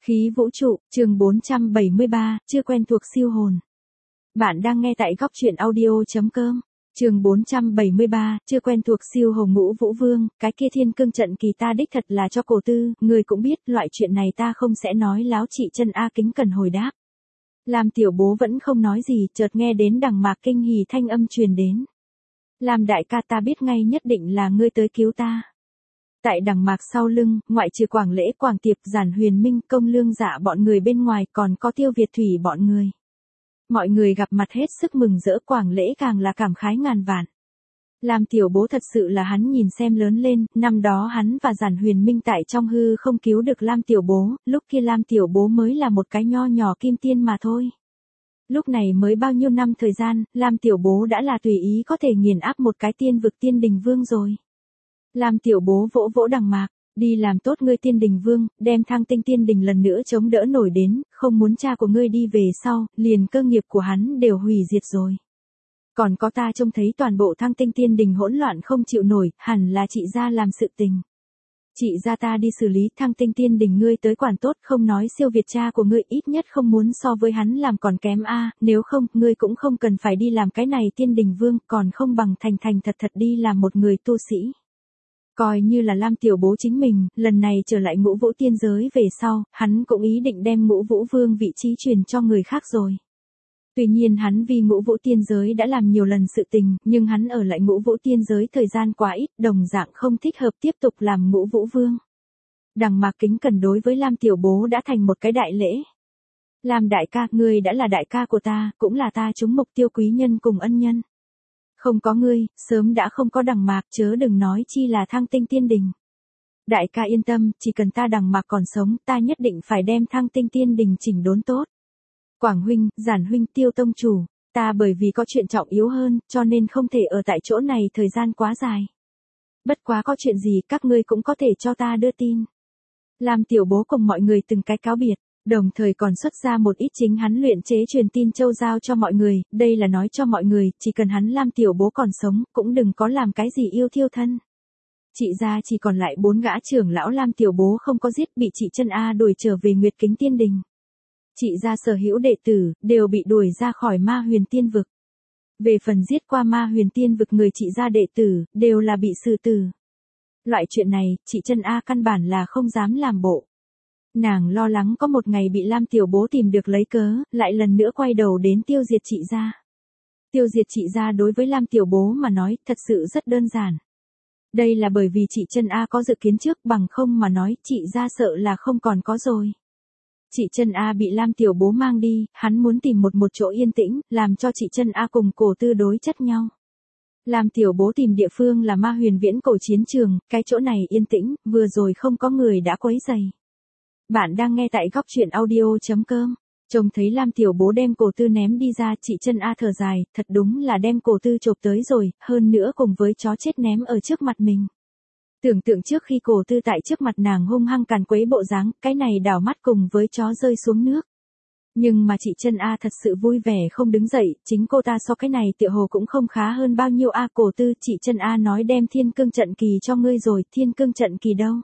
Khí vũ trụ, chương 473, chưa quen thuộc siêu hồn. Bạn đang nghe tại góc truyện audio.com. Chương 473, chưa quen thuộc siêu hồn Ngũ Vũ Vương, cái kia thiên cương trận kỳ ta đích thật là cho cổ tư, người cũng biết, loại chuyện này ta không sẽ nói láo. Chị Chân A kính cẩn hồi đáp. Lam tiểu bố vẫn không nói gì, chợt nghe đến đằng mạc kinh hỉ thanh âm truyền đến. Lam đại ca, ta biết ngay nhất định là ngươi tới cứu ta. Tại đằng mạc sau lưng, ngoại trừ Quảng Lễ, Quảng Tiệp, Giản Huyền Minh, Công Lương Dạ bọn người bên ngoài, còn có Tiêu Việt Thủy bọn người. Mọi người gặp mặt hết sức mừng rỡ, Quảng Lễ càng là cảm khái ngàn vạn. Lam tiểu bố thật sự là hắn nhìn xem lớn lên, năm đó hắn và Giản Huyền Minh tại trong hư không cứu được Lam tiểu bố, lúc kia Lam tiểu bố mới là một cái nho nhỏ kim tiên mà thôi. Lúc này mới bao nhiêu năm thời gian, Lam tiểu bố đã là tùy ý có thể nghiền áp một cái tiên vực tiên đình vương rồi. Lam tiểu bố vỗ vỗ đằng mạc, đi làm tốt ngươi tiên đình vương, đem Thăng Tinh tiên đình lần nữa chống đỡ nổi đến, không muốn cha của ngươi đi về sau, liền cơ nghiệp của hắn đều hủy diệt rồi. Còn có ta trông thấy toàn bộ Thăng Tinh tiên đình hỗn loạn không chịu nổi, hẳn là chị gia làm sự tình. Chị gia ta đi xử lý Thăng Tinh tiên đình, ngươi tới quản tốt, không nói siêu việt cha của ngươi, ít nhất không muốn so với hắn làm còn kém a, nếu không, ngươi cũng không cần phải đi làm cái này tiên đình vương, còn không bằng thành thành thật thật đi làm một người tu sĩ. Coi như là Lam tiểu bố chính mình, lần này trở lại Ngũ Vũ tiên giới về sau, hắn cũng ý định đem Ngũ Vũ Vương vị trí truyền cho người khác rồi. Tuy nhiên hắn vì Ngũ Vũ tiên giới đã làm nhiều lần sự tình, nhưng hắn ở lại Ngũ Vũ tiên giới thời gian quá ít, đồng dạng không thích hợp tiếp tục làm Ngũ Vũ Vương. Đằng mạc kính cẩn đối với Lam tiểu bố đã thành một cái đại lễ. Lam đại ca, ngươi đã là đại ca của ta, cũng là ta chúng mục tiêu quý nhân cùng ân nhân. Không có ngươi, sớm đã không có đằng mạc, chớ đừng nói chi là Thăng Tinh tiên đình. Đại ca yên tâm, chỉ cần ta đằng mạc còn sống, ta nhất định phải đem Thăng Tinh tiên đình chỉnh đốn tốt. Quảng huynh, Giản huynh, Tiêu tông chủ, ta bởi vì có chuyện trọng yếu hơn, cho nên không thể ở tại chỗ này thời gian quá dài. Bất quá có chuyện gì các ngươi cũng có thể cho ta đưa tin. Lam tiểu bố cùng mọi người từng cái cáo biệt. Đồng thời còn xuất ra một ít chính hắn luyện chế truyền tin châu giao cho mọi người, đây là nói cho mọi người, chỉ cần hắn Lam tiểu bố còn sống, cũng đừng có làm cái gì yêu thiêu thân. Chị gia chỉ còn lại 4 gã trưởng lão Lam tiểu bố không có giết, bị chị Chân A đuổi trở về Nguyệt Kính tiên đình. Chị gia sở hữu đệ tử, đều bị đuổi ra khỏi Ma Huyền tiên vực. Về phần giết qua Ma Huyền tiên vực người chị gia đệ tử, đều là bị xử tử. Loại chuyện này, chị Chân A căn bản là không dám làm bộ. Nàng lo lắng có một ngày bị Lam tiểu bố tìm được lấy cớ, lại lần nữa quay đầu đến tiêu diệt chị gia. Tiêu diệt chị gia đối với Lam tiểu bố mà nói, thật sự rất đơn giản. Đây là bởi vì chị Chân A có dự kiến trước, bằng không mà nói, chị gia sợ là không còn có rồi. Chị Chân A bị Lam tiểu bố mang đi, hắn muốn tìm một chỗ yên tĩnh, làm cho chị Chân A cùng cổ tư đối chất nhau. Lam tiểu bố tìm địa phương là Ma Huyền viễn cổ chiến trường, cái chỗ này yên tĩnh, vừa rồi không có người đã quấy rầy. Bạn đang nghe tại góc truyện audio.com. Trông thấy Lam tiểu bố đem cổ tư ném đi ra, chị Chân A thở dài, thật đúng là đem cổ tư chộp tới rồi, hơn nữa cùng với chó chết ném ở trước mặt mình. Tưởng tượng trước khi cổ tư tại trước mặt nàng hung hăng càn quấy bộ dáng, cái này đảo mắt cùng với chó rơi xuống nước. Nhưng mà chị Chân A thật sự vui vẻ không đứng dậy, chính cô ta so cái này tựa hồ cũng không khá hơn bao nhiêu a. Cổ tư, chị Chân A nói đem thiên cương trận kỳ cho ngươi rồi, thiên cương trận kỳ đâu?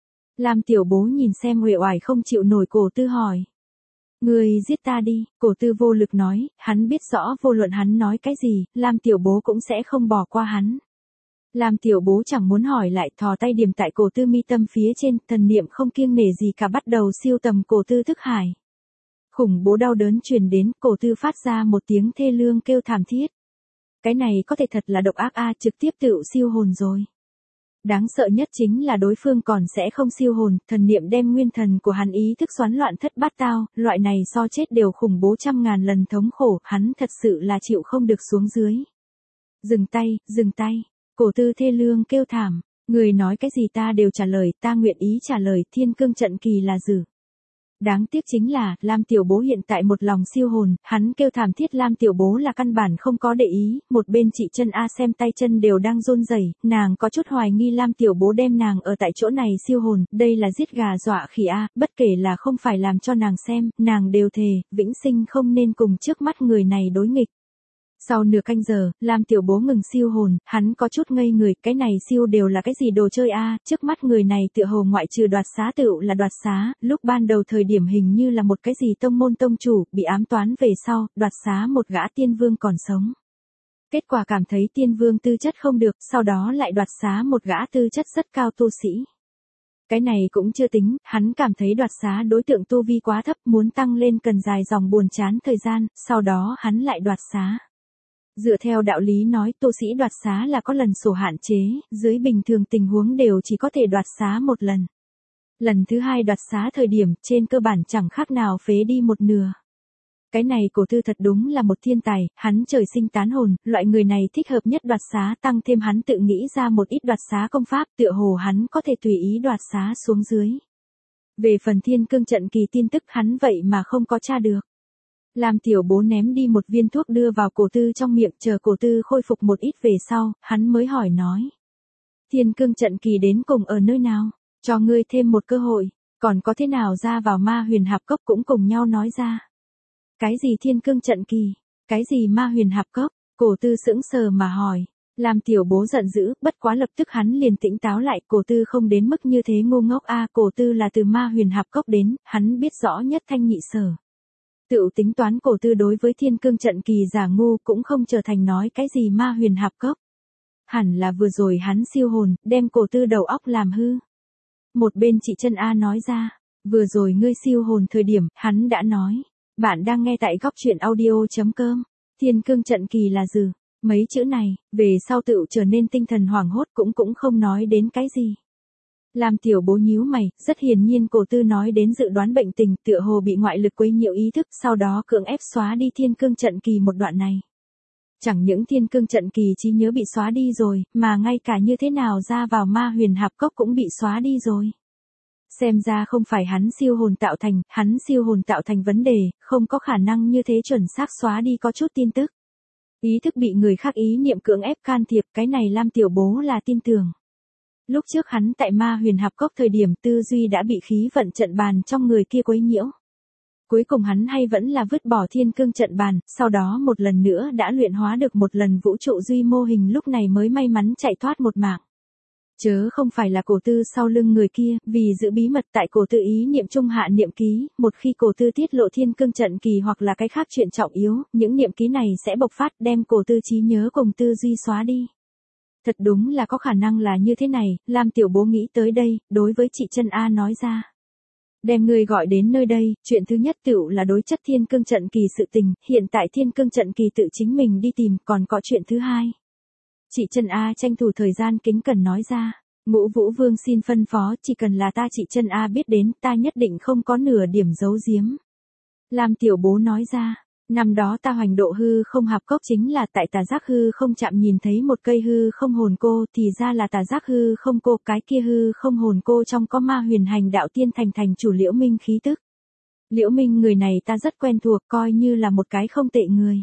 Lam tiểu bố nhìn xem uể oải không chịu nổi cổ tư hỏi. Ngươi giết ta đi, cổ tư vô lực nói, hắn biết rõ vô luận hắn nói cái gì, Lam tiểu bố cũng sẽ không bỏ qua hắn. Lam tiểu bố chẳng muốn hỏi lại, thò tay điểm tại cổ tư mi tâm phía trên, thần niệm không kiêng nể gì cả bắt đầu siêu tầm cổ tư thức hải. Khủng bố đau đớn truyền đến, cổ tư phát ra một tiếng thê lương kêu thảm thiết. Cái này có thể thật là độc ác a, trực tiếp tự siêu hồn rồi. Đáng sợ nhất chính là đối phương còn sẽ không siêu hồn, thần niệm đem nguyên thần của hắn ý thức xoắn loạn thất bát tao, loại này so chết đều khủng bố trăm ngàn lần thống khổ, hắn thật sự là chịu không được xuống dưới. Dừng tay, cổ tư thê lương kêu thảm, người nói cái gì ta đều trả lời, ta nguyện ý trả lời, thiên cương trận kỳ là dử. Đáng tiếc chính là, Lam tiểu bố hiện tại một lòng siêu hồn, hắn kêu thảm thiết, Lam tiểu bố là căn bản không có để ý, một bên chị Chân A xem tay chân đều đang run rẩy, nàng có chút hoài nghi Lam tiểu bố đem nàng ở tại chỗ này siêu hồn, đây là giết gà dọa khỉ a, bất kể là không phải làm cho nàng xem, nàng đều thề, vĩnh sinh không nên cùng trước mắt người này đối nghịch. Sau nửa canh giờ, Lam Tiểu Bố ngừng siêu hồn, hắn có chút ngây người, cái này siêu đều là cái gì đồ chơi a? Trước mắt người này tựa hồ ngoại trừ đoạt xá tựu là đoạt xá, lúc ban đầu thời điểm hình như là một cái gì tông môn tông chủ, bị ám toán về sau, đoạt xá một gã tiên vương còn sống. Kết quả cảm thấy tiên vương tư chất không được, sau đó lại đoạt xá một gã tư chất rất cao tu sĩ. Cái này cũng chưa tính, hắn cảm thấy đoạt xá đối tượng tu vi quá thấp, muốn tăng lên cần dài dòng buồn chán thời gian, sau đó hắn lại đoạt xá. Dựa theo đạo lý nói tu sĩ đoạt xá là có lần sổ hạn chế, dưới bình thường tình huống đều chỉ có thể đoạt xá một lần. Lần thứ hai đoạt xá thời điểm trên cơ bản chẳng khác nào phế đi một nửa. Cái này cổ tư thật đúng là một thiên tài, hắn trời sinh tán hồn, loại người này thích hợp nhất đoạt xá, tăng thêm hắn tự nghĩ ra một ít đoạt xá công pháp, tựa hồ hắn có thể tùy ý đoạt xá xuống dưới. Về phần thiên cương trận kỳ tin tức hắn vậy mà không có tra được. Lam Tiểu Bố ném đi một viên thuốc đưa vào cổ tư trong miệng, chờ cổ tư khôi phục một ít về sau, hắn mới hỏi nói. Thiên cương trận kỳ đến cùng ở nơi nào? Cho ngươi thêm một cơ hội, còn có thế nào ra vào ma huyền hạp cốc cũng cùng nhau nói ra. Cái gì thiên cương trận kỳ? Cái gì ma huyền hạp cốc? Cổ tư sững sờ mà hỏi. Lam Tiểu Bố giận dữ, bất quá lập tức hắn liền tỉnh táo lại, cổ tư không đến mức như thế ngu ngốc a, cổ tư là từ ma huyền hạp cốc đến, hắn biết rõ nhất thanh nhị sở. Tự tính toán cổ tư đối với thiên cương trận kỳ giả ngu cũng không trở thành nói cái gì ma huyền hạp cốc. Hẳn là vừa rồi hắn siêu hồn, đem cổ tư đầu óc làm hư. Một bên chị Chân A nói ra, vừa rồi ngươi siêu hồn thời điểm, hắn đã nói. Bạn đang nghe tại góc truyện audio.com. Thiên cương trận kỳ là gì? Mấy chữ này, về sau tự trở nên tinh thần hoảng hốt cũng không nói đến cái gì. Lam Tiểu Bố nhíu mày, rất hiển nhiên cổ tư nói đến dự đoán bệnh tình, tựa hồ bị ngoại lực quấy nhiễu ý thức, sau đó cưỡng ép xóa đi thiên cương trận kỳ một đoạn này. Chẳng những thiên cương trận kỳ trí nhớ bị xóa đi rồi, mà ngay cả như thế nào ra vào ma huyền hạp cốc cũng bị xóa đi rồi. Xem ra không phải hắn siêu hồn tạo thành vấn đề, không có khả năng như thế chuẩn xác xóa đi có chút tin tức. Ý thức bị người khác ý niệm cưỡng ép can thiệp, cái này Lam Tiểu Bố là tin tưởng. Lúc trước hắn tại ma huyền hạp cốc thời điểm tư duy đã bị khí vận trận bàn trong người kia quấy nhiễu. Cuối cùng hắn hay vẫn là vứt bỏ thiên cương trận bàn, sau đó một lần nữa đã luyện hóa được một lần vũ trụ duy mô hình, lúc này mới may mắn chạy thoát một mạng. Chớ không phải là cổ tư sau lưng người kia, vì giữ bí mật tại cổ tư ý niệm trung hạ niệm ký, một khi cổ tư tiết lộ thiên cương trận kỳ hoặc là cái khác chuyện trọng yếu, những niệm ký này sẽ bộc phát đem cổ tư trí nhớ cùng tư duy xóa đi. Thật đúng là có khả năng là như thế này, Lam Tiểu Bố nghĩ tới đây, đối với chị Chân A nói ra. Đem người gọi đến nơi đây, chuyện thứ nhất tựu là đối chất thiên cương trận kỳ sự tình, hiện tại thiên cương trận kỳ tự chính mình đi tìm, còn có chuyện thứ hai. Chị Chân A tranh thủ thời gian kính cẩn nói ra, Ngũ Vũ Vương xin phân phó, chỉ cần là ta chị Chân A biết đến, ta nhất định không có nửa điểm giấu giếm. Lam Tiểu Bố nói ra, năm đó ta hoành độ hư không hạp cốc chính là tại tà giác hư không chạm nhìn thấy một cây hư không hồn cô, thì ra là tà giác hư không cô, cái kia hư không hồn cô trong có ma huyền hành đạo tiên thành chủ Liễu Minh khí tức. Liễu Minh người này ta rất quen thuộc, coi như là một cái không tệ người.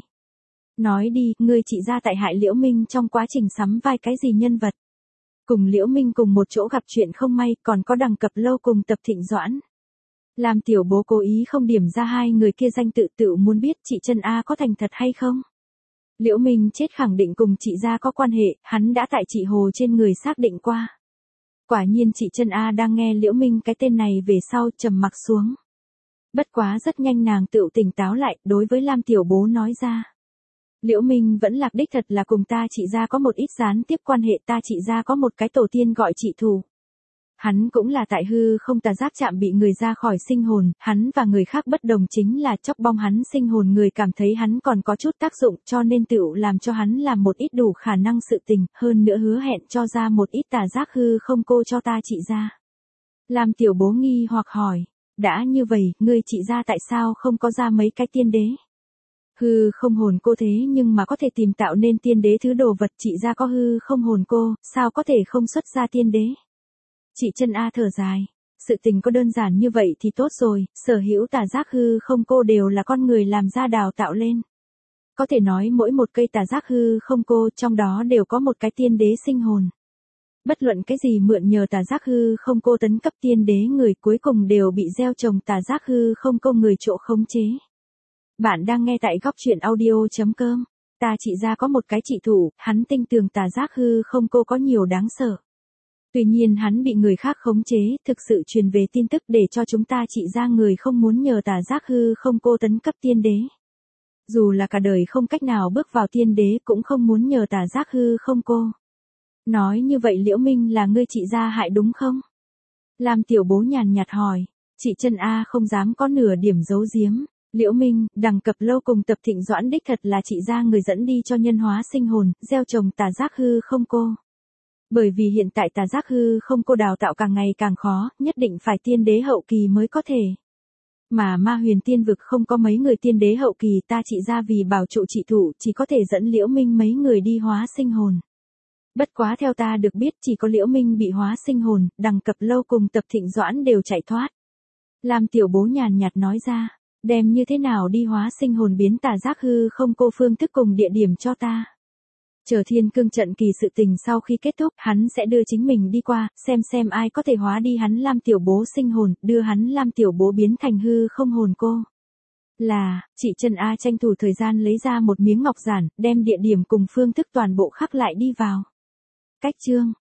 Nói đi, ngươi chị ra tại hại Liễu Minh trong quá trình sắm vai cái gì nhân vật. Cùng Liễu Minh cùng một chỗ gặp chuyện không may, còn có Đằng Cập Lâu cùng Tập Thịnh Doãn. Lam Tiểu Bố cố ý không điểm ra hai người kia danh tự muốn biết chị Chân A có thành thật hay không. Liễu Minh chết khẳng định cùng chị gia có quan hệ, hắn đã tại chị Hồ trên người xác định qua. Quả nhiên chị Chân A đang nghe Liễu Minh cái tên này về sau trầm mặc xuống. Bất quá rất nhanh nàng tự tỉnh táo lại, đối với Lam Tiểu Bố nói ra. Liễu Minh vẫn lạc đích thật là cùng ta chị gia có một ít gián tiếp quan hệ, ta chị gia có một cái tổ tiên gọi chị Thù. Hắn cũng là tại hư không tà giác chạm bị người ra khỏi sinh hồn, hắn và người khác bất đồng chính là chóc bong hắn sinh hồn, người cảm thấy hắn còn có chút tác dụng cho nên tựu làm cho hắn làm một ít đủ khả năng sự tình, hơn nữa hứa hẹn cho ra một ít tà giác hư không cô cho ta chị ra. Lam Tiểu Bố nghi hoặc hỏi, đã như vậy, ngươi chị ra tại sao không có ra mấy cái tiên đế? Hư không hồn cô thế nhưng mà có thể tìm tạo nên tiên đế thứ đồ vật, chị ra có hư không hồn cô, sao có thể không xuất ra tiên đế? Chị Chân A thở dài, sự tình có đơn giản như vậy thì tốt rồi, sở hữu tà giác hư không cô đều là con người làm ra đào tạo lên. Có thể nói mỗi một cây tà giác hư không cô trong đó đều có một cái tiên đế sinh hồn. Bất luận cái gì mượn nhờ tà giác hư không cô tấn cấp tiên đế người cuối cùng đều bị gieo trồng tà giác hư không cô người chỗ khống chế. Bạn đang nghe tại góc truyện audio.com. Ta chị ra có một cái trị thủ, hắn tin tưởng tà giác hư không cô có nhiều đáng sợ. Tuy nhiên hắn bị người khác khống chế, thực sự truyền về tin tức để cho chúng ta chị ra người không muốn nhờ tà giác hư không cô tấn cấp tiên đế. Dù là cả đời không cách nào bước vào tiên đế cũng không muốn nhờ tà giác hư không cô. Nói như vậy Liễu Minh là ngươi chị ra hại đúng không? Lam Tiểu Bố nhàn nhạt hỏi. Chị Chân A không dám có nửa điểm giấu giếm. Liễu Minh, đằng cập lâu cùng Tập Thịnh Doãn đích thật là chị ra người dẫn đi cho nhân hóa sinh hồn, gieo trồng tà giác hư không cô. Bởi vì hiện tại tà giác hư không cô đào tạo càng ngày càng khó, nhất định phải tiên đế hậu kỳ mới có thể. Mà ma huyền tiên vực không có mấy người tiên đế hậu kỳ, ta chị ra vì bảo trụ trị thủ chỉ có thể dẫn Liễu Minh mấy người đi hóa sinh hồn. Bất quá theo ta được biết chỉ có Liễu Minh bị hóa sinh hồn, đằng cập lâu cùng Tập Thịnh Doãn đều chạy thoát. Lam Tiểu Bố nhàn nhạt nói ra, đem như thế nào đi hóa sinh hồn biến tà giác hư không cô phương thức cùng địa điểm cho ta. Chờ thiên cương trận kỳ sự tình sau khi kết thúc, hắn sẽ đưa chính mình đi qua, xem ai có thể hóa đi hắn Lam Tiểu Bố sinh hồn, đưa hắn Lam Tiểu Bố biến thành hư không hồn cô. Là, chị Trần A tranh thủ thời gian lấy ra một miếng ngọc giản, đem địa điểm cùng phương thức toàn bộ khắc lại đi vào. Cách chương